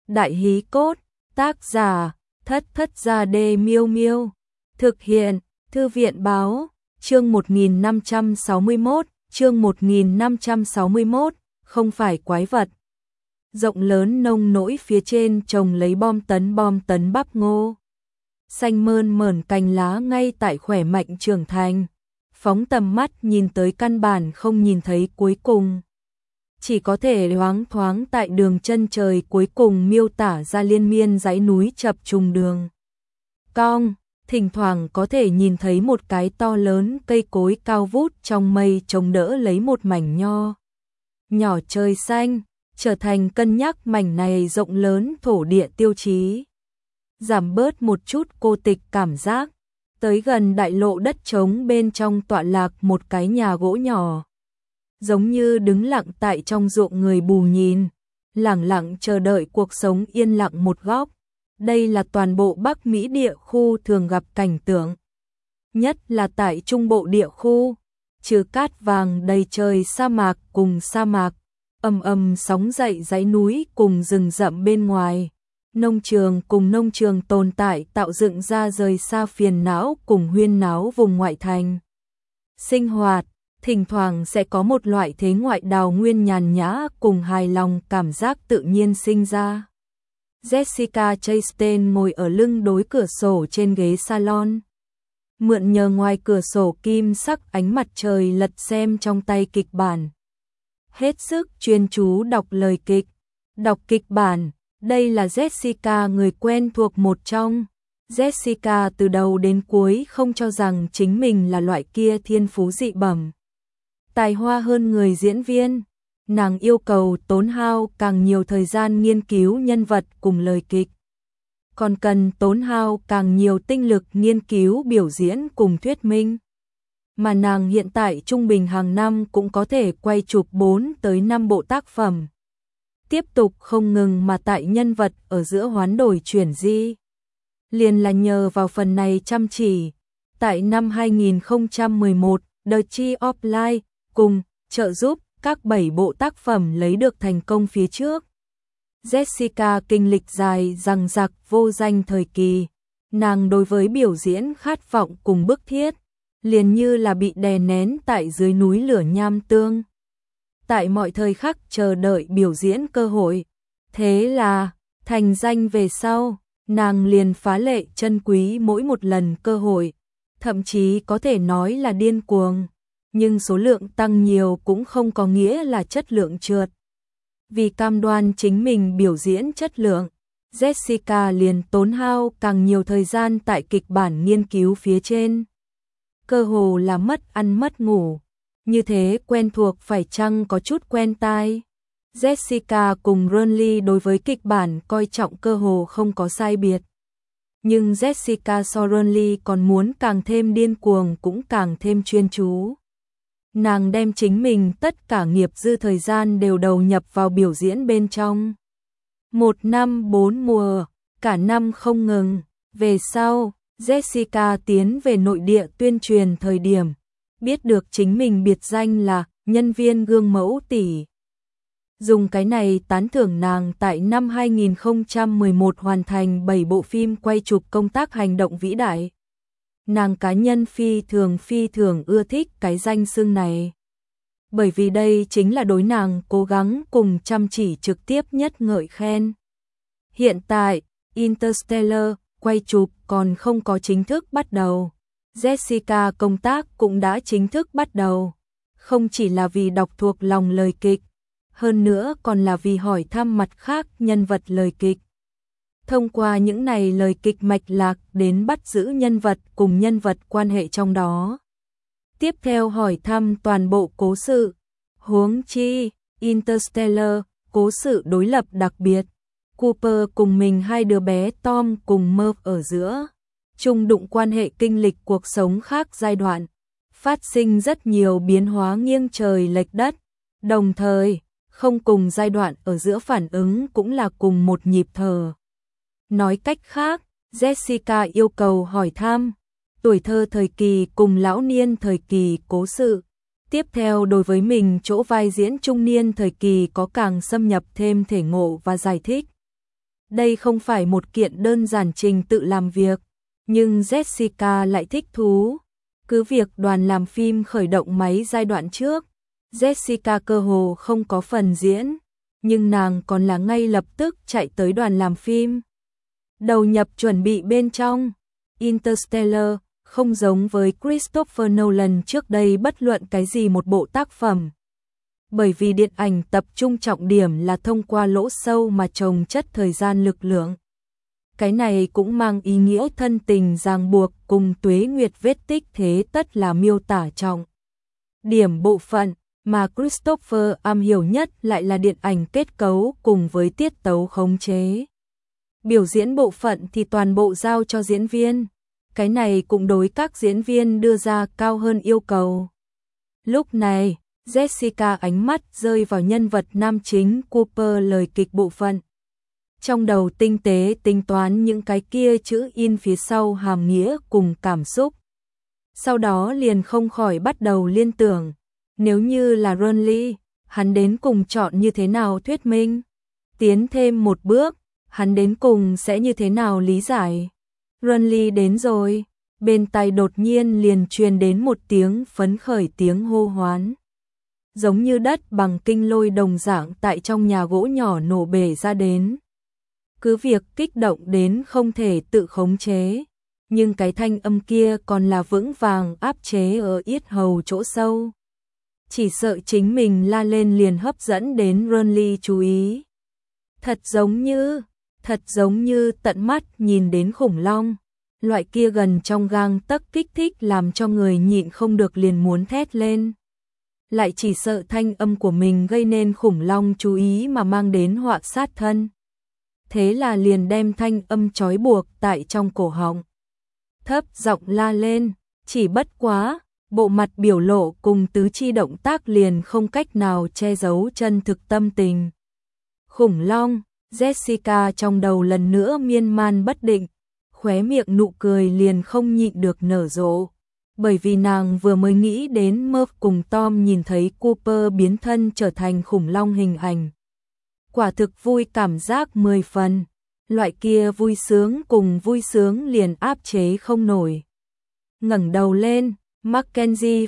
Đại hí cốt, tác giả, Thất Thất Gia Đê Miêu Miêu. Thực hiện, Thư viện báo, chương 1561, chương 1561, không phải quái vật. Rộng lớn nông nỗi phía trên trồng lấy bom tấn bắp ngô. Xanh mơn mởn cành lá ngay tại khỏe mạnh trưởng thành. Phóng tầm mắt nhìn tới căn bản không nhìn thấy cuối cùng. Chỉ có thể loáng thoáng tại đường chân trời cuối cùng miêu tả ra liên miên dãy núi chập trùng đường cong, thỉnh thoảng có thể nhìn thấy một cái to lớn cây cối cao vút trong mây chống đỡ lấy một mảnh nhỏ trời xanh, trở thành cân nhắc mảnh này rộng lớn thổ địa tiêu chí. Giảm bớt một chút cô tịch cảm giác, tới gần đại lộ đất trống bên trong tọa lạc một cái nhà gỗ nhỏ. Giống như đứng lặng tại trong ruộng người bù nhìn, lẳng lặng chờ đợi cuộc sống yên lặng một góc. Đây là toàn bộ Bắc Mỹ địa khu thường gặp cảnh tượng. Nhất là tại Trung Bộ địa khu, trừ cát vàng đầy trời sa mạc cùng sa mạc, ầm sóng dậy dãy núi cùng rừng rậm bên ngoài. Nông trường cùng nông trường tồn tại tạo dựng ra rời xa phiền não cùng huyên náo vùng ngoại thành. Sinh hoạt, thỉnh thoảng sẽ có một loại thế ngoại đào nguyên nhàn nhã cùng hài lòng cảm giác tự nhiên sinh ra. Jessica Chastain ngồi ở lưng đối cửa sổ trên ghế salon. Mượn nhờ ngoài cửa sổ kim sắc ánh mặt trời lật xem trong tay kịch bản. Hết sức chuyên chú đọc lời kịch. Đọc kịch bản, đây là Jessica người quen thuộc một trong. Jessica từ đầu đến cuối không cho rằng chính mình là loại kia thiên phú dị bẩm, tài hoa hơn người diễn viên. Nàng yêu cầu tốn hao càng nhiều thời gian nghiên cứu nhân vật cùng lời kịch, còn cần tốn hao càng nhiều tinh lực nghiên cứu biểu diễn cùng thuyết minh. Mà nàng hiện tại trung bình hàng năm cũng có thể quay chụp 4 tới 5 bộ tác phẩm. Tiếp tục không ngừng mà tại nhân vật ở giữa hoán đổi chuyển di. Liền là nhờ vào phần này chăm chỉ. Tại năm 2011, The Tree of Life cùng trợ giúp các 7 bộ tác phẩm lấy được thành công phía trước. Jessica kinh lịch dài dằng dặc vô danh thời kỳ, nàng đối với biểu diễn khát vọng cùng bức thiết, liền như là bị đè nén tại dưới núi lửa nham tương. Tại mọi thời khắc chờ đợi biểu diễn cơ hội, thế là thành danh về sau, nàng liền phá lệ trân quý mỗi một lần cơ hội, thậm chí có thể nói là điên cuồng. Nhưng số lượng tăng nhiều cũng không có nghĩa là chất lượng trượt. Vì cam đoan chính mình biểu diễn chất lượng, Jessica liền tốn hao càng nhiều thời gian tại kịch bản nghiên cứu phía trên. Cơ hồ là mất ăn mất ngủ. Như thế quen thuộc phải chăng có chút quen tai. Jessica cùng Ronly đối với kịch bản coi trọng cơ hồ không có sai biệt. Nhưng Jessica so Ronly còn muốn càng thêm điên cuồng cũng càng thêm chuyên chú. Nàng đem chính mình tất cả nghiệp dư thời gian đều đầu nhập vào biểu diễn bên trong. 1 năm 4 mùa, cả năm không ngừng. Về sau, Jessica tiến về nội địa tuyên truyền thời điểm, biết được chính mình biệt danh là nhân viên gương mẫu tỷ. Dùng cái này tán thưởng nàng tại năm 2011 hoàn thành 7 bộ phim quay chụp công tác hành động vĩ đại. Nàng cá nhân phi thường ưa thích cái danh xưng này. Bởi vì đây chính là đối nàng cố gắng cùng chăm chỉ trực tiếp nhất ngợi khen. Hiện tại, Interstellar quay chụp còn không có chính thức bắt đầu. Jessica công tác cũng đã chính thức bắt đầu. Không chỉ là vì đọc thuộc lòng lời kịch, hơn nữa còn là vì hỏi thăm mặt khác nhân vật lời kịch. Thông qua những này lời kịch mạch lạc đến bắt giữ nhân vật cùng nhân vật quan hệ trong đó. Tiếp theo hỏi thăm toàn bộ cố sự. Huống chi, Interstellar, cố sự đối lập đặc biệt. Cooper cùng mình hai đứa bé Tom cùng Merv ở giữa. Chung đụng quan hệ kinh lịch cuộc sống khác giai đoạn. Phát sinh rất nhiều biến hóa nghiêng trời lệch đất. Đồng thời, không cùng giai đoạn ở giữa phản ứng cũng là cùng một nhịp thở. Nói cách khác, Jessica yêu cầu hỏi thăm tuổi thơ thời kỳ cùng lão niên thời kỳ cố sự. Tiếp theo đối với mình chỗ vai diễn trung niên thời kỳ có càng xâm nhập thêm thể ngộ và giải thích. Đây không phải một kiện đơn giản trình tự làm việc, nhưng Jessica lại thích thú. Cứ việc đoàn làm phim khởi động máy giai đoạn trước, Jessica cơ hồ không có phần diễn, nhưng nàng còn là ngay lập tức chạy tới đoàn làm phim. Đầu nhập chuẩn bị bên trong. Interstellar không giống với Christopher Nolan trước đây bất luận cái gì một bộ tác phẩm. Bởi vì điện ảnh tập trung trọng điểm là thông qua lỗ sâu mà chồng chất thời gian lực lượng. Cái này cũng mang ý nghĩa thân tình ràng buộc cùng tuế nguyệt vết tích thế tất là miêu tả trọng điểm bộ phận, mà Christopher am hiểu nhất lại là điện ảnh kết cấu cùng với tiết tấu khống chế. Biểu diễn bộ phận thì toàn bộ giao cho diễn viên. Cái này cũng đối các diễn viên đưa ra cao hơn yêu cầu. Lúc này, Jessica ánh mắt rơi vào nhân vật nam chính Cooper lời kịch bộ phận. Trong đầu tinh tế tính toán những cái kia chữ in phía sau hàm nghĩa cùng cảm xúc. Sau đó liền không khỏi bắt đầu liên tưởng, nếu như là Ronly, hắn đến cùng chọn như thế nào thuyết minh? Tiến thêm một bước, hắn đến cùng sẽ như thế nào lý giải? Ronly đến rồi, bên tai đột nhiên liền truyền đến một tiếng phấn khởi tiếng hô hoán. Giống như đất bằng kinh lôi đồng dạng tại trong nhà gỗ nhỏ nổ bể ra đến. Cứ việc kích động đến không thể tự khống chế, nhưng cái thanh âm kia còn là vững vàng áp chế ở yết hầu chỗ sâu. Chỉ sợ chính mình la lên liền hấp dẫn đến Ronly chú ý. Thật giống như tận mắt nhìn đến khủng long, loại kia gần trong gang tấc kích thích làm cho người nhịn không được liền muốn thét lên. Lại chỉ sợ thanh âm của mình gây nên khủng long chú ý mà mang đến họa sát thân. Thế là liền đem thanh âm trói buộc tại trong cổ họng. Thấp giọng la lên, chỉ bất quá, bộ mặt biểu lộ cùng tứ chi động tác liền không cách nào che giấu chân thực tâm tình. Khủng long, Jessica trong đầu lần nữa miên man bất định, khóe miệng nụ cười liền không nhịn được nở rộ. Bởi vì nàng vừa mới nghĩ đến Murph cùng Tom nhìn thấy Cooper biến thân trở thành khủng long hình ảnh. Quả thực vui cảm giác 10 phần, loại kia vui sướng cùng vui sướng liền áp chế không nổi. Ngẩng đầu lên, Mackenzie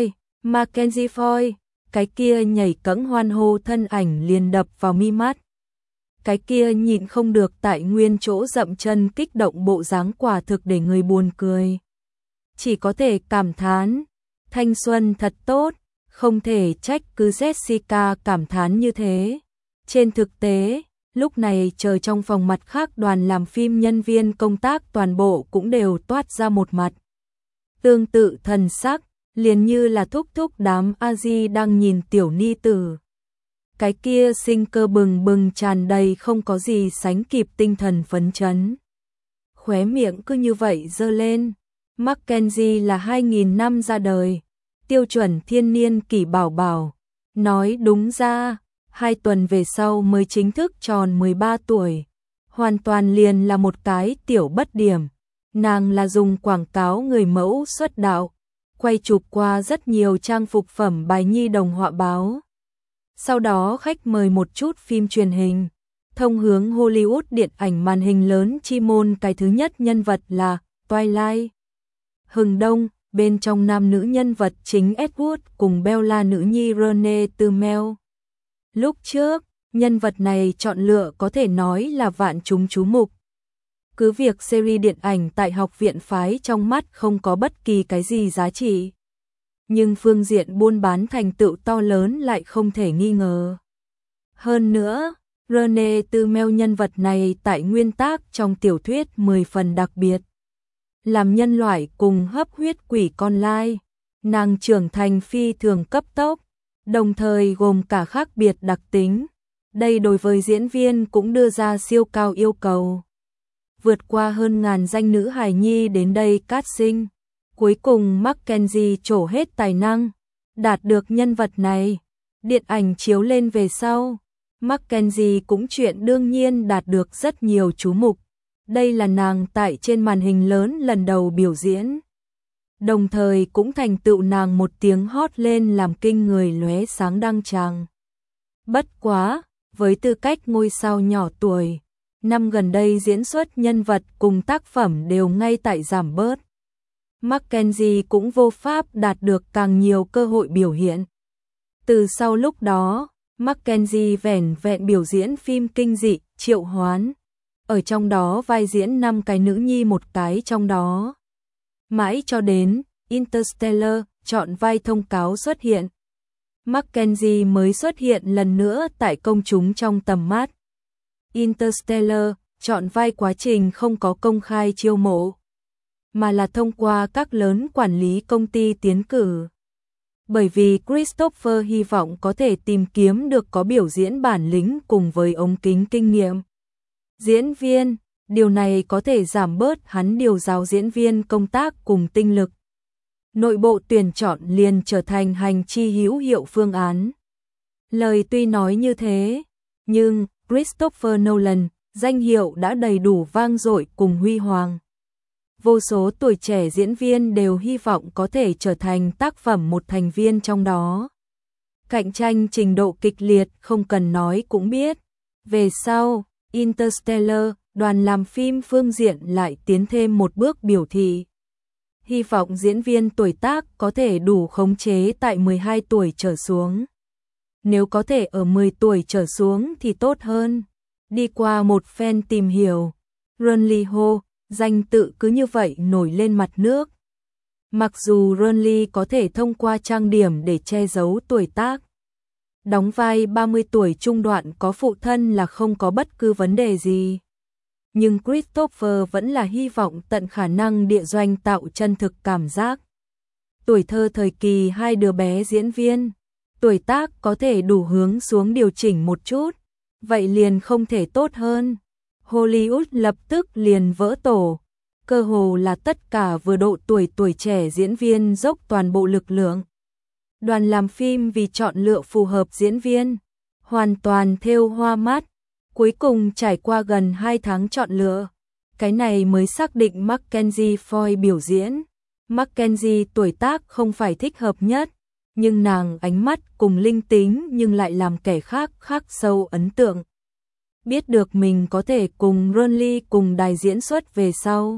Foy, cái kia nhảy cẫng hoan hô thân ảnh liền đập vào mi mắt. Cái kia nhịn không được tại nguyên chỗ dậm chân kích động bộ dáng quả thực để người buồn cười. Chỉ có thể cảm thán, thanh xuân thật tốt, không thể trách cứ Jessica cảm thán như thế. Trên thực tế, lúc này chờ trong phòng mặt khác đoàn làm phim nhân viên công tác toàn bộ cũng đều toát ra một mặt. Tương tự thần sắc, liền như là thúc thúc đám A-di đang nhìn tiểu ni tử. Cái kia sinh cơ bừng bừng tràn đầy không có gì sánh kịp tinh thần phấn chấn. Khóe miệng cứ như vậy giơ lên. Mackenzie là 2000 năm ra đời, tiêu chuẩn thiên niên kỷ bảo bảo. Nói đúng ra, 2 tuần về sau mới chính thức tròn 13 tuổi. Hoàn toàn liền là một cái tiểu bất điểm. Nàng là dùng quảng cáo người mẫu xuất đạo, quay chụp qua rất nhiều trang phục phẩm bài nhi đồng họa báo. Sau đó khách mời một chút phim truyền hình, thông hướng Hollywood điện ảnh màn hình lớn chi môn. Cái thứ nhất nhân vật là Twilight. Hừng đông, bên trong nam nữ nhân vật chính Edward cùng Bella nữ nhi Renée Tyrmel. Lúc trước, nhân vật này chọn lựa có thể nói là vạn chúng chú mục. Cứ việc series điện ảnh tại học viện phái trong mắt không có bất kỳ cái gì giá trị, nhưng phương diện buôn bán thành tựu to lớn lại không thể nghi ngờ. Hơn nữa, Renée Tyrmel nhân vật này tại nguyên tác trong tiểu thuyết 10 phần đặc biệt. Làm nhân loại cùng hấp huyết quỷ con lai, nàng trưởng thành phi thường cấp tốc, đồng thời gồm cả khác biệt đặc tính. Đây đối với diễn viên cũng đưa ra siêu cao yêu cầu. Vượt qua hơn ngàn danh nữ hài nhi đến đây casting. Cuối cùng Mackenzie trổ hết tài năng, đạt được nhân vật này. Điện ảnh chiếu lên về sau, Mackenzie cũng chuyện đương nhiên đạt được rất nhiều chú mục. Đây là nàng tại trên màn hình lớn lần đầu biểu diễn. Đồng thời cũng thành tựu nàng một tiếng hót lên làm kinh người lóe sáng đăng tràng. Bất quá, với tư cách ngôi sao nhỏ tuổi, năm gần đây diễn xuất nhân vật cùng tác phẩm đều ngay tại giảm bớt. Mackenzie cũng vô pháp đạt được càng nhiều cơ hội biểu hiện. Từ sau lúc đó, Mackenzie vẻn vẹn biểu diễn phim kinh dị, Triệu Hoán. Ở trong đó vai diễn 5 cái nữ nhi một cái trong đó. Mãi cho đến Interstellar chọn vai thông cáo xuất hiện. Mackenzie mới xuất hiện lần nữa tại công chúng trong tầm mắt. Interstellar chọn vai quá trình không có công khai chiêu mộ, mà là thông qua các lớn quản lý công ty tiến cử. Bởi vì Christopher hy vọng có thể tìm kiếm được có biểu diễn bản lĩnh cùng với ống kính kinh nghiệm. Diễn viên, điều này có thể giảm bớt hắn điều giáo diễn viên công tác cùng tinh lực. Nội bộ tuyển chọn liền trở thành hành chi hữu hiệu phương án. Lời tuy nói như thế, nhưng Christopher Nolan, danh hiệu đã đầy đủ vang dội cùng huy hoàng. Vô số tuổi trẻ diễn viên đều hy vọng có thể trở thành tác phẩm một thành viên trong đó. Cạnh tranh trình độ kịch liệt không cần nói cũng biết. Về sau, Interstellar, đoàn làm phim phương diện lại tiến thêm một bước biểu thị. Hy vọng diễn viên tuổi tác có thể đủ khống chế tại 12 tuổi trở xuống. Nếu có thể ở 10 tuổi trở xuống thì tốt hơn. Đi qua một phen tìm hiểu, Ron Lee Ho, danh tự cứ như vậy nổi lên mặt nước. Mặc dù Ron Lee có thể thông qua trang điểm để che giấu tuổi tác, đóng vai 30 tuổi trung đoạn có phụ thân là không có bất cứ vấn đề gì. Nhưng Christopher vẫn là hy vọng tận khả năng địa doanh tạo chân thực cảm giác. Tuổi thơ thời kỳ hai đứa bé diễn viên, tuổi tác có thể đủ hướng xuống điều chỉnh một chút, vậy liền không thể tốt hơn. Hollywood lập tức liền vỡ tổ, cơ hồ là tất cả vừa độ tuổi trẻ diễn viên dốc toàn bộ lực lượng. Đoàn làm phim vì chọn lựa phù hợp diễn viên, hoàn toàn thêu hoa mắt, cuối cùng trải qua gần 2 tháng chọn lựa, cái này mới xác định Mackenzie Foy biểu diễn. Mackenzie tuổi tác không phải thích hợp nhất, nhưng nàng ánh mắt cùng linh tính nhưng lại làm kẻ khác khắc sâu ấn tượng. Biết được mình có thể cùng Ron Lee cùng đài diễn xuất về sau,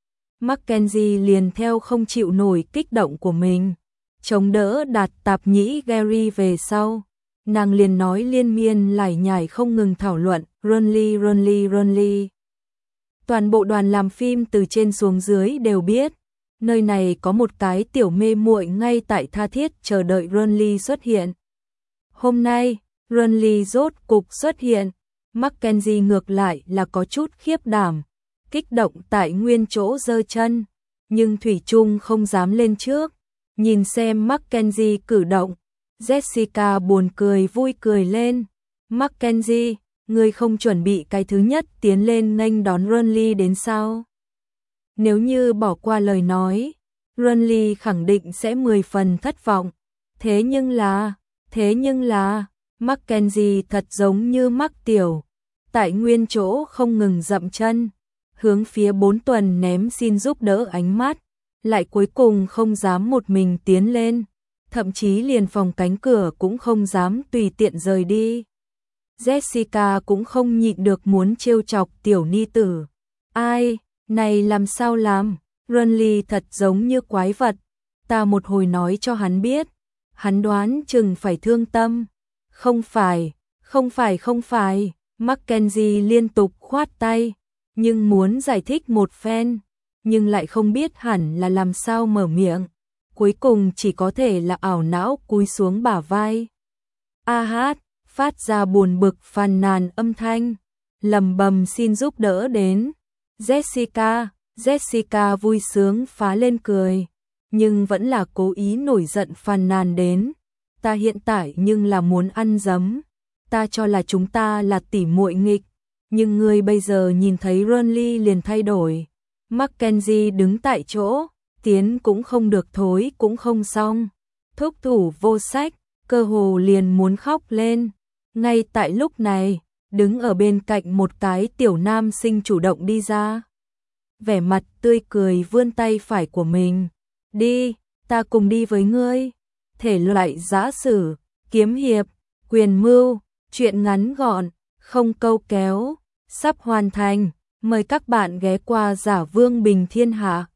Mackenzie liền theo không chịu nổi kích động của mình, chống đỡ đạt tạp nhĩ Gary về sau. Nàng liền nói liên miên lải nhải không ngừng thảo luận, Ron Lee, Ron Lee, Ron Lee. Toàn bộ đoàn làm phim từ trên xuống dưới đều biết, nơi này có một cái tiểu mê muội ngay tại tha thiết chờ đợi Ron Lee xuất hiện. Hôm nay, Ron Lee rốt cục xuất hiện, Mackenzie ngược lại là có chút khiếp đảm, kích động tại nguyên chỗ giơ chân, nhưng thủy chung không dám lên trước. Nhìn xem Mackenzie cử động, Jessica buồn cười vui cười lên. Mackenzie, ngươi không chuẩn bị cái thứ nhất tiến lên nghênh đón Ron Lee đến sao? Nếu như bỏ qua lời nói, Ron Lee khẳng định sẽ 10 phần thất vọng. Thế nhưng là, Mackenzie thật giống như mắc tiểu, tại nguyên chỗ không ngừng dậm chân, hướng phía 4 tuần ném xin giúp đỡ ánh mắt, lại cuối cùng không dám một mình tiến lên, thậm chí liền phòng cánh cửa cũng không dám tùy tiện rời đi. Jessica cũng không nhịn được muốn trêu chọc tiểu ni tử. Ai, này làm sao làm, Ron Lee thật giống như quái vật, ta một hồi nói cho hắn biết, hắn đoán chừng phải thương tâm. Không phải, Mackenzie liên tục khoát tay, nhưng muốn giải thích một phen, nhưng lại không biết hẳn là làm sao mở miệng, cuối cùng chỉ có thể là ảo não cúi xuống bả vai. A hát, phát ra buồn bực phàn nàn âm thanh, lầm bầm xin giúp đỡ đến. Jessica vui sướng phá lên cười, nhưng vẫn là cố ý nổi giận phàn nàn đến. Ta hiện tại nhưng là muốn ăn giấm, ta cho là chúng ta là tỉ muội nghịch, nhưng ngươi bây giờ nhìn thấy Ron Lee liền thay đổi. Mackenzie đứng tại chỗ, tiến cũng không được thối cũng không xong, thúc thủ vô sách, cơ hồ liền muốn khóc lên. Ngay tại lúc này, đứng ở bên cạnh một cái tiểu nam sinh chủ động đi ra, vẻ mặt tươi cười vươn tay phải của mình. Đi, ta cùng đi với ngươi. Thể loại giã sử, kiếm hiệp, quyền mưu, truyện ngắn gọn, không câu kéo. sắp hoàn thành. Mời các bạn ghé qua Giả Vương Bình Thiên Hạ.